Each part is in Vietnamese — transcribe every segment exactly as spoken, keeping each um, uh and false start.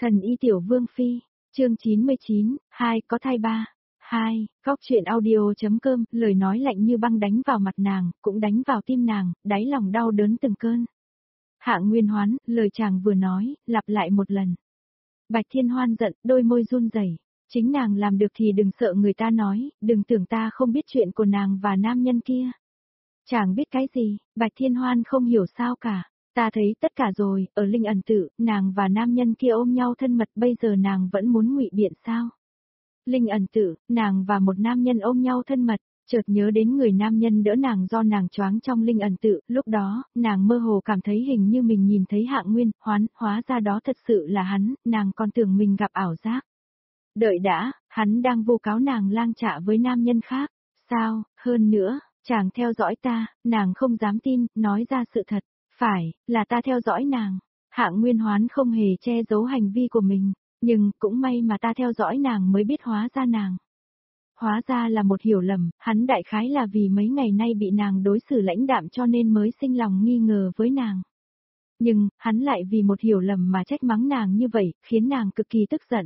Thần y tiểu vương phi, chương chín mươi chín, hai có thai ba. Hai, góc chuyện audio.com, lời nói lạnh như băng đánh vào mặt nàng, cũng đánh vào tim nàng, đáy lòng đau đớn từng cơn. Hạng Nguyên Hoán, lời chàng vừa nói, lặp lại một lần. Bạch Thiên Hoan giận, đôi môi run rẩy. Chính nàng làm được thì đừng sợ người ta nói, đừng tưởng ta không biết chuyện của nàng và nam nhân kia. Chàng biết cái gì, Bạch Thiên Hoan không hiểu sao cả. Ta thấy tất cả rồi, ở Linh Ẩn Tự, nàng và nam nhân kia ôm nhau thân mật, bây giờ nàng vẫn muốn ngụy biện sao? Linh Ẩn Tự, nàng và một nam nhân ôm nhau thân mật, chợt nhớ đến người nam nhân đỡ nàng do nàng choáng trong Linh Ẩn Tự, lúc đó, nàng mơ hồ cảm thấy hình như mình nhìn thấy Hạng Nguyên Hoán, hóa ra đó thật sự là hắn, nàng còn tưởng mình gặp ảo giác. Đợi đã, hắn đang vu cáo nàng lang trạ với nam nhân khác, sao, hơn nữa, chàng theo dõi ta, nàng không dám tin, nói ra sự thật. Phải, là ta theo dõi nàng. Hạng Nguyên Hoán không hề che giấu hành vi của mình, nhưng cũng may mà ta theo dõi nàng mới biết hóa ra nàng. Hóa ra là một hiểu lầm, hắn đại khái là vì mấy ngày nay bị nàng đối xử lãnh đạm cho nên mới sinh lòng nghi ngờ với nàng. Nhưng, hắn lại vì một hiểu lầm mà trách mắng nàng như vậy, khiến nàng cực kỳ tức giận.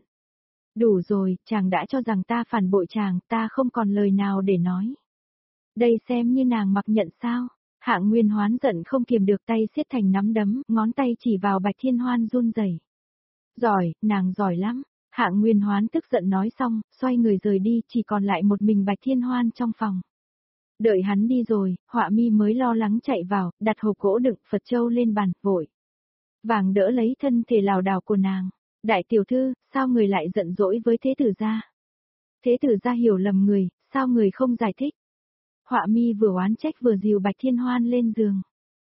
Đủ rồi, chàng đã cho rằng ta phản bội chàng, ta không còn lời nào để nói. Đây xem như nàng mặc nhận sao? Hạng Nguyên Hoán giận không kiềm được, tay siết thành nắm đấm, ngón tay chỉ vào Bạch Thiên Hoan run rẩy. Giỏi, nàng giỏi lắm. Hạng Nguyên Hoán tức giận nói xong, xoay người rời đi, chỉ còn lại một mình Bạch Thiên Hoan trong phòng. Đợi hắn đi rồi, Họa Mi mới lo lắng chạy vào, đặt hộp gỗ đựng Phật châu lên bàn, vội vàng đỡ lấy thân thể lảo đảo của nàng. Đại tiểu thư, sao người lại giận dỗi với thế tử gia? Thế tử gia hiểu lầm người, sao người không giải thích? Họa Mi vừa oán trách vừa dìu Bạch Thiên Hoan lên giường.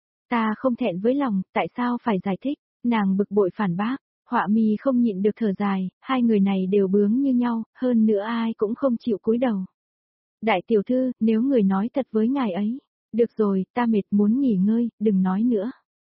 Ta không thẹn với lòng, tại sao phải giải thích? Nàng bực bội phản bác. Họa Mi không nhịn được thở dài, hai người này đều bướng như nhau, hơn nữa ai cũng không chịu cúi đầu. Đại tiểu thư, nếu người nói thật với ngài ấy. Được rồi, ta mệt muốn nghỉ ngơi, đừng nói nữa.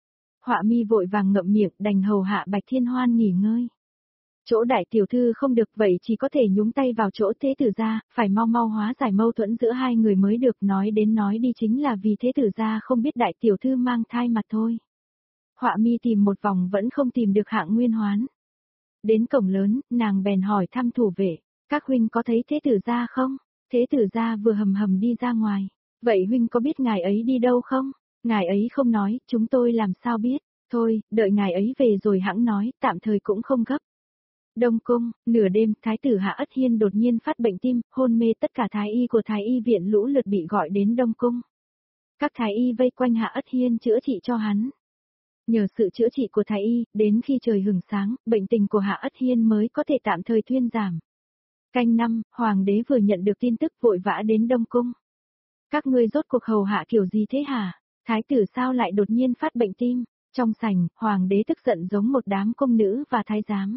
Họa Mi vội vàng ngậm miệng, đành hầu hạ Bạch Thiên Hoan nghỉ ngơi. Chỗ đại tiểu thư không được, vậy chỉ có thể nhúng tay vào chỗ thế tử gia, phải mau mau hóa giải mâu thuẫn giữa hai người mới được, nói đến nói đi chính là vì thế tử gia không biết đại tiểu thư mang thai mà thôi. Họa Mi tìm một vòng vẫn không tìm được Hạng Nguyên Hoán. Đến cổng lớn, nàng bèn hỏi thăm thủ vệ, các huynh có thấy thế tử gia không? Thế tử gia vừa hầm hầm đi ra ngoài. Vậy huynh có biết ngài ấy đi đâu không? Ngài ấy không nói, chúng tôi làm sao biết? Thôi, đợi ngài ấy về rồi hẵng nói, tạm thời cũng không gấp. Đông cung, nửa đêm, thái tử Hạ Ất Hiên đột nhiên phát bệnh tim, hôn mê, tất cả thái y của thái y viện lũ lượt bị gọi đến Đông cung. Các thái y vây quanh Hạ Ất Hiên chữa trị cho hắn. Nhờ sự chữa trị của thái y, đến khi trời hửng sáng, bệnh tình của Hạ Ất Hiên mới có thể tạm thời thuyên giảm. Canh năm, hoàng đế vừa nhận được tin tức vội vã đến Đông cung. Các ngươi rốt cuộc hầu hạ kiểu gì thế hả? Thái tử sao lại đột nhiên phát bệnh tim? Trong sảnh, hoàng đế tức giận giống một đám công nữ và thái giám.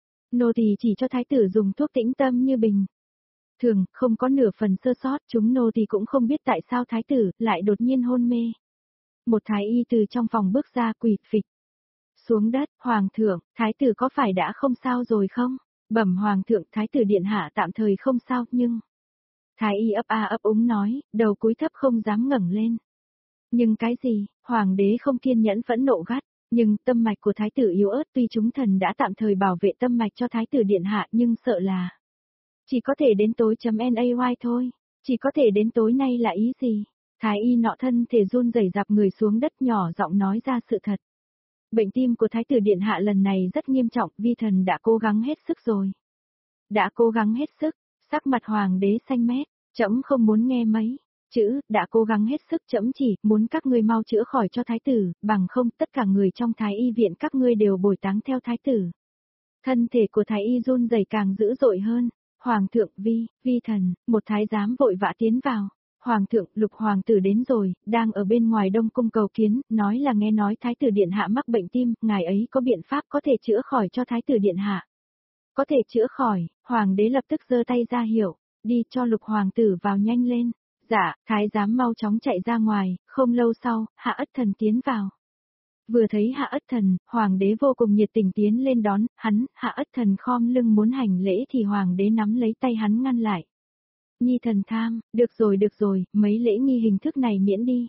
Nô tỳ chỉ cho thái tử dùng thuốc tĩnh tâm như bình thường, không có nửa phần sơ sót, chúng nô tỳ cũng không biết tại sao thái tử lại đột nhiên hôn mê. Một thái y từ trong phòng bước ra, quỳ phịch xuống đất. Hoàng thượng, thái tử có phải đã không sao rồi không? Bẩm hoàng thượng, thái tử điện hạ tạm thời không sao, nhưng... Thái y ấp a ấp úng nói, đầu cúi thấp không dám ngẩng lên. Nhưng cái gì? Hoàng đế không kiên nhẫn phẫn nộ gắt. Nhưng tâm mạch của thái tử yếu ớt, tuy chúng thần đã tạm thời bảo vệ tâm mạch cho thái tử điện hạ, nhưng sợ là chỉ có thể đến tối chấm nay thôi. Chỉ có thể đến tối nay là ý gì? Thái y nọ thân thể run rẩy dạp người xuống đất, nhỏ giọng nói ra sự thật. Bệnh tim của thái tử điện hạ lần này rất nghiêm trọng, vi thần đã cố gắng hết sức rồi. Đã cố gắng hết sức, sắc mặt hoàng đế xanh mét, trẫm không muốn nghe mấy chữ, đã cố gắng hết sức, trẫm chỉ muốn các ngươi mau chữa khỏi cho thái tử, bằng không tất cả người trong thái y viện các ngươi đều bồi táng theo thái tử. Thân thể của thái y run rẩy càng dữ dội hơn. Hoàng thượng, vi, vi thần, một thái giám vội vã tiến vào. Hoàng thượng, Lục hoàng tử đến rồi, đang ở bên ngoài Đông cung cầu kiến, nói là nghe nói thái tử điện hạ mắc bệnh tim, ngài ấy có biện pháp có thể chữa khỏi cho thái tử điện hạ. Có thể chữa khỏi, hoàng đế lập tức giơ tay ra hiệu, đi cho Lục hoàng tử vào nhanh lên. Dạ, thái giám mau chóng chạy ra ngoài, không lâu sau, Hạ Ất Thần tiến vào. Vừa thấy Hạ Ất Thần, hoàng đế vô cùng nhiệt tình tiến lên đón, hắn, Hạ Ất Thần khom lưng muốn hành lễ thì hoàng đế nắm lấy tay hắn ngăn lại. Nhi thần tham, được rồi được rồi, mấy lễ nghi hình thức này miễn đi.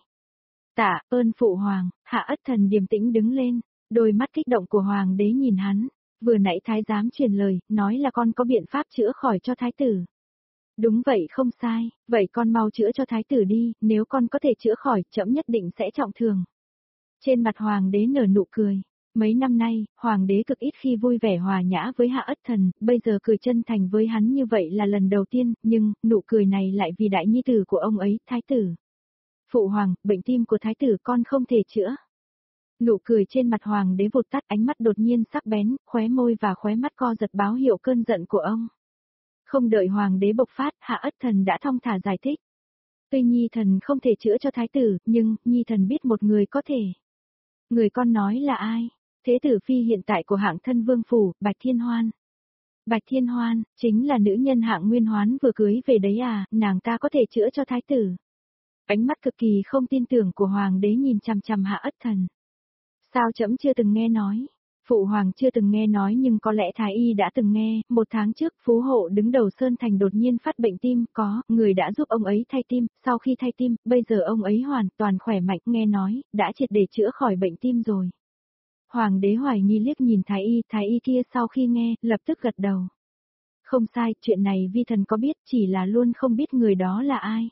Tạ ơn phụ hoàng. Hạ Ất Thần điềm tĩnh đứng lên, đôi mắt kích động của hoàng đế nhìn hắn. Vừa nãy thái giám truyền lời, nói là con có biện pháp chữa khỏi cho thái tử. Đúng vậy không sai, vậy con mau chữa cho thái tử đi, nếu con có thể chữa khỏi, trẫm nhất định sẽ trọng thưởng. Trên mặt hoàng đế nở nụ cười. Mấy năm nay, hoàng đế cực ít khi vui vẻ hòa nhã với Hạ Ất Thần, bây giờ cười chân thành với hắn như vậy là lần đầu tiên, nhưng, nụ cười này lại vì đại nhi tử của ông ấy, thái tử. Phụ hoàng, bệnh tim của thái tử con không thể chữa. Nụ cười trên mặt hoàng đế vụt tắt, ánh mắt đột nhiên sắc bén, khóe môi và khóe mắt co giật báo hiệu cơn giận của ông. Không đợi hoàng đế bộc phát, Hạ Ất Thần đã thong thả giải thích. Tuy nhi thần không thể chữa cho thái tử, nhưng, nhi thần biết một người có thể. Người con nói là ai? Thế tử phi hiện tại của hạng thân vương phủ, Bạch Thiên Hoan. Bạch Thiên Hoan, chính là nữ nhân hạng Nguyên Hoán vừa cưới về đấy à, nàng ta có thể chữa cho thái tử. Ánh mắt cực kỳ không tin tưởng của hoàng đế nhìn chằm chằm Hạ Ất Thần. Sao trẫm chưa từng nghe nói? Phụ hoàng chưa từng nghe nói nhưng có lẽ thái y đã từng nghe, một tháng trước phú hộ đứng đầu Sơn Thành đột nhiên phát bệnh tim, có, người đã giúp ông ấy thay tim, sau khi thay tim, bây giờ ông ấy hoàn toàn khỏe mạnh, nghe nói, đã triệt để chữa khỏi bệnh tim rồi. Hoàng đế hoài nghi liếc nhìn thái y, thái y kia sau khi nghe, lập tức gật đầu. Không sai, chuyện này vi thần có biết, chỉ là luôn không biết người đó là ai.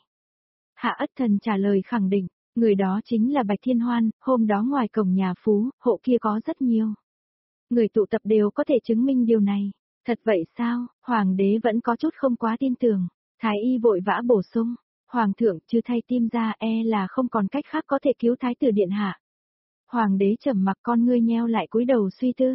Hạ Ất Thần trả lời khẳng định, người đó chính là Bạch Thiên Hoan, hôm đó ngoài cổng nhà phú, hộ kia có rất nhiều. Người tụ tập đều có thể chứng minh điều này. Thật vậy sao, hoàng đế vẫn có chút không quá tin tưởng. Thái y vội vã bổ sung, hoàng thượng chứ thay tim ra e là không còn cách khác có thể cứu thái tử điện hạ. Hoàng đế trầm mặc con ngươi nheo lại cúi đầu suy tư.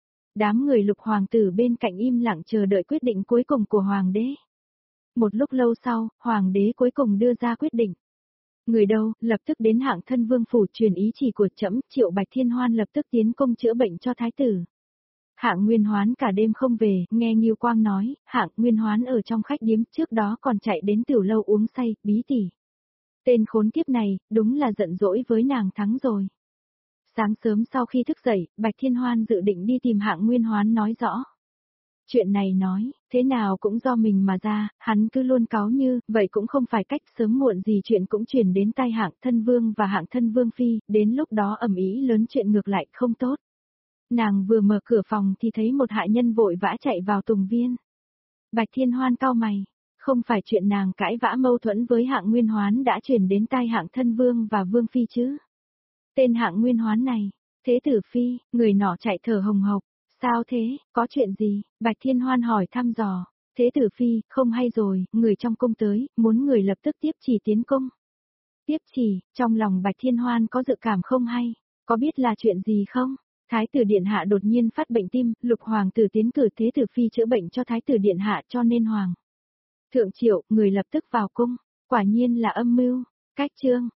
Đám người lục hoàng tử bên cạnh im lặng chờ đợi quyết định cuối cùng của hoàng đế. Một lúc lâu sau, hoàng đế cuối cùng đưa ra quyết định. Người đâu, lập tức đến hạng thân vương phủ truyền ý chỉ của trẫm, Triệu Bạch Thiên Hoan lập tức tiến công chữa bệnh cho thái tử. Hạng Nguyên Hoán cả đêm không về, nghe Ngưu Quang nói, hạng Nguyên Hoán ở trong khách điếm trước đó còn chạy đến tiểu lâu uống say, bí tỉ. Tên khốn kiếp này, đúng là giận dỗi với nàng thắng rồi. Sáng sớm sau khi thức dậy, Bạch Thiên Hoan dự định đi tìm hạng Nguyên Hoán nói rõ. Chuyện này nói, thế nào cũng do mình mà ra, hắn cứ luôn cáu như, vậy cũng không phải cách, sớm muộn gì chuyện cũng truyền đến tai hạng thân vương và hạng thân vương phi, đến lúc đó ầm ĩ lớn chuyện ngược lại không tốt. Nàng vừa mở cửa phòng thì thấy một hạ nhân vội vã chạy vào tùng viên. Bạch Thiên Hoan cau mày, không phải chuyện nàng cãi vã mâu thuẫn với hạng Nguyên Hoán đã truyền đến tai hạng thân vương và vương phi chứ. Tên hạng Nguyên Hoán này, thế tử phi, người nọ chạy thở hồng hộc. Sao thế, có chuyện gì? Bạch Thiên Hoan hỏi thăm dò. Thế tử phi, không hay rồi, người trong cung tới, muốn người lập tức tiếp chỉ tiến cung. Tiếp chỉ, trong lòng Bạch Thiên Hoan có dự cảm không hay, có biết là chuyện gì không? Thái tử điện hạ đột nhiên phát bệnh tim, lục hoàng tử tiến cử thế tử phi chữa bệnh cho thái tử điện hạ cho nên hoàng. Thượng Triệu, người lập tức vào cung, quả nhiên là âm mưu. Cách chương